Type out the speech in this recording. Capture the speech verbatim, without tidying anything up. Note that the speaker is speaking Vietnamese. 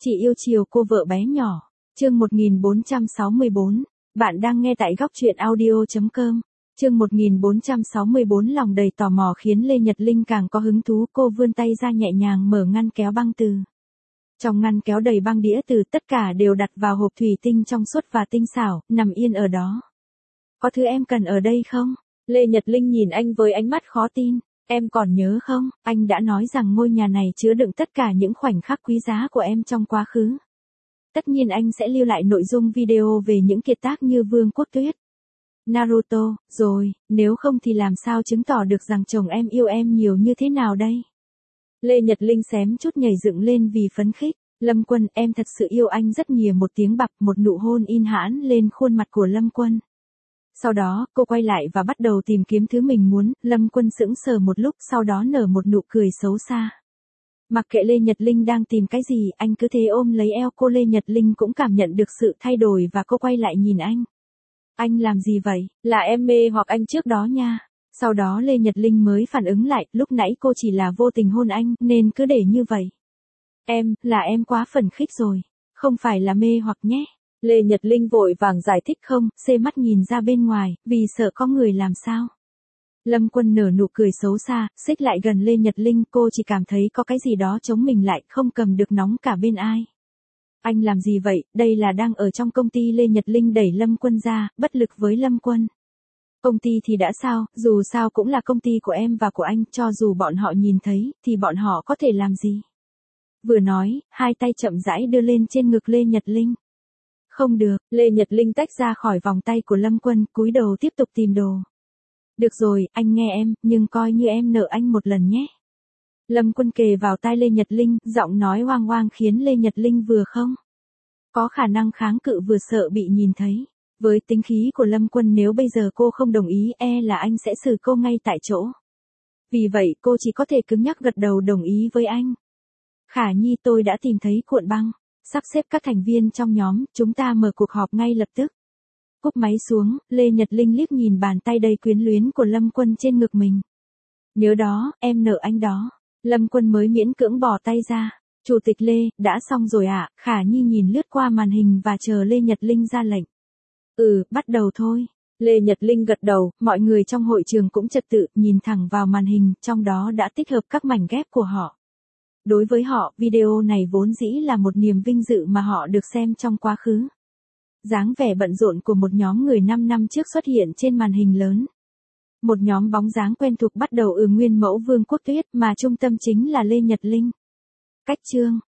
Chị yêu chiều cô vợ bé nhỏ. Chương một nghìn bốn trăm sáu mươi bốn. Bạn đang nghe tại góc truyện audio chấm com. Chương một nghìn bốn trăm sáu mươi bốn lòng đầy tò mò khiến Lê Nhật Linh càng có hứng thú, cô vươn tay ra nhẹ nhàng mở ngăn kéo băng từ. Trong ngăn kéo đầy băng đĩa từ, tất cả đều đặt vào hộp thủy tinh trong suốt và tinh xảo, nằm yên ở đó. Có thứ em cần ở đây không? Lê Nhật Linh nhìn anh với ánh mắt khó tin. Em còn nhớ không, anh đã nói rằng ngôi nhà này chứa đựng tất cả những khoảnh khắc quý giá của em trong quá khứ. Tất nhiên anh sẽ lưu lại nội dung video về những kiệt tác như Vương quốc Tuyết, Naruto, rồi, nếu không thì làm sao chứng tỏ được rằng chồng em yêu em nhiều như thế nào đây? Lê Nhật Linh xém chút nhảy dựng lên vì phấn khích. Lâm Quân, em thật sự yêu anh rất nhiều. Một tiếng bập, một nụ hôn in hãn lên khuôn mặt của Lâm Quân. Sau đó, cô quay lại và bắt đầu tìm kiếm thứ mình muốn. Lâm Quân sững sờ một lúc, sau đó nở một nụ cười xấu xa. Mặc kệ Lê Nhật Linh đang tìm cái gì, anh cứ thế ôm lấy eo cô. Lê Nhật Linh cũng cảm nhận được sự thay đổi và cô quay lại nhìn anh. Anh làm gì vậy? Là em mê hoặc anh trước đó nha. Sau đó Lê Nhật Linh mới phản ứng lại, lúc nãy cô chỉ là vô tình hôn anh, nên cứ để như vậy. Em, là em quá phấn khích rồi. Không phải là mê hoặc nhé. Lê Nhật Linh vội vàng giải thích không, xê mắt nhìn ra bên ngoài, vì sợ có người làm sao. Lâm Quân nở nụ cười xấu xa, xích lại gần Lê Nhật Linh, cô chỉ cảm thấy có cái gì đó chống mình lại, không cầm được nóng cả bên ai. Anh làm gì vậy, đây là đang ở trong công ty. Lê Nhật Linh đẩy Lâm Quân ra, bất lực với Lâm Quân. Công ty thì đã sao, dù sao cũng là công ty của em và của anh, cho dù bọn họ nhìn thấy, thì bọn họ có thể làm gì. Vừa nói, hai tay chậm rãi đưa lên trên ngực Lê Nhật Linh. Không được, Lê Nhật Linh tách ra khỏi vòng tay của Lâm Quân, cúi đầu tiếp tục tìm đồ. Được rồi, anh nghe em, nhưng coi như em nợ anh một lần nhé. Lâm Quân kề vào tai Lê Nhật Linh, giọng nói hoang hoang khiến Lê Nhật Linh vừa không có khả năng kháng cự vừa sợ bị nhìn thấy. Với tính khí của Lâm Quân, nếu bây giờ cô không đồng ý, e là anh sẽ xử cô ngay tại chỗ. Vì vậy cô chỉ có thể cứng nhắc gật đầu đồng ý với anh. Khả Nhi, tôi đã tìm thấy cuộn băng. Sắp xếp các thành viên trong nhóm, chúng ta mở cuộc họp ngay lập tức. Cúp máy xuống, Lê Nhật Linh liếc nhìn bàn tay đầy quyến luyến của Lâm Quân trên ngực mình. Nhớ đó, em nợ anh đó. Lâm Quân mới miễn cưỡng bỏ tay ra. Chủ tịch Lê, đã xong rồi ạ. À? Khả Nhi nhìn lướt qua màn hình và chờ Lê Nhật Linh ra lệnh. Ừ, bắt đầu thôi. Lê Nhật Linh gật đầu, mọi người trong hội trường cũng trật tự, nhìn thẳng vào màn hình, trong đó đã tích hợp các mảnh ghép của họ. Đối với họ, video này vốn dĩ là một niềm vinh dự mà họ được xem trong quá khứ. Dáng vẻ bận rộn của một nhóm người năm năm trước xuất hiện trên màn hình lớn. Một nhóm bóng dáng quen thuộc bắt đầu ở nguyên mẫu Vương quốc Tuyết, mà trung tâm chính là Lê Nhật Linh. Cách chương,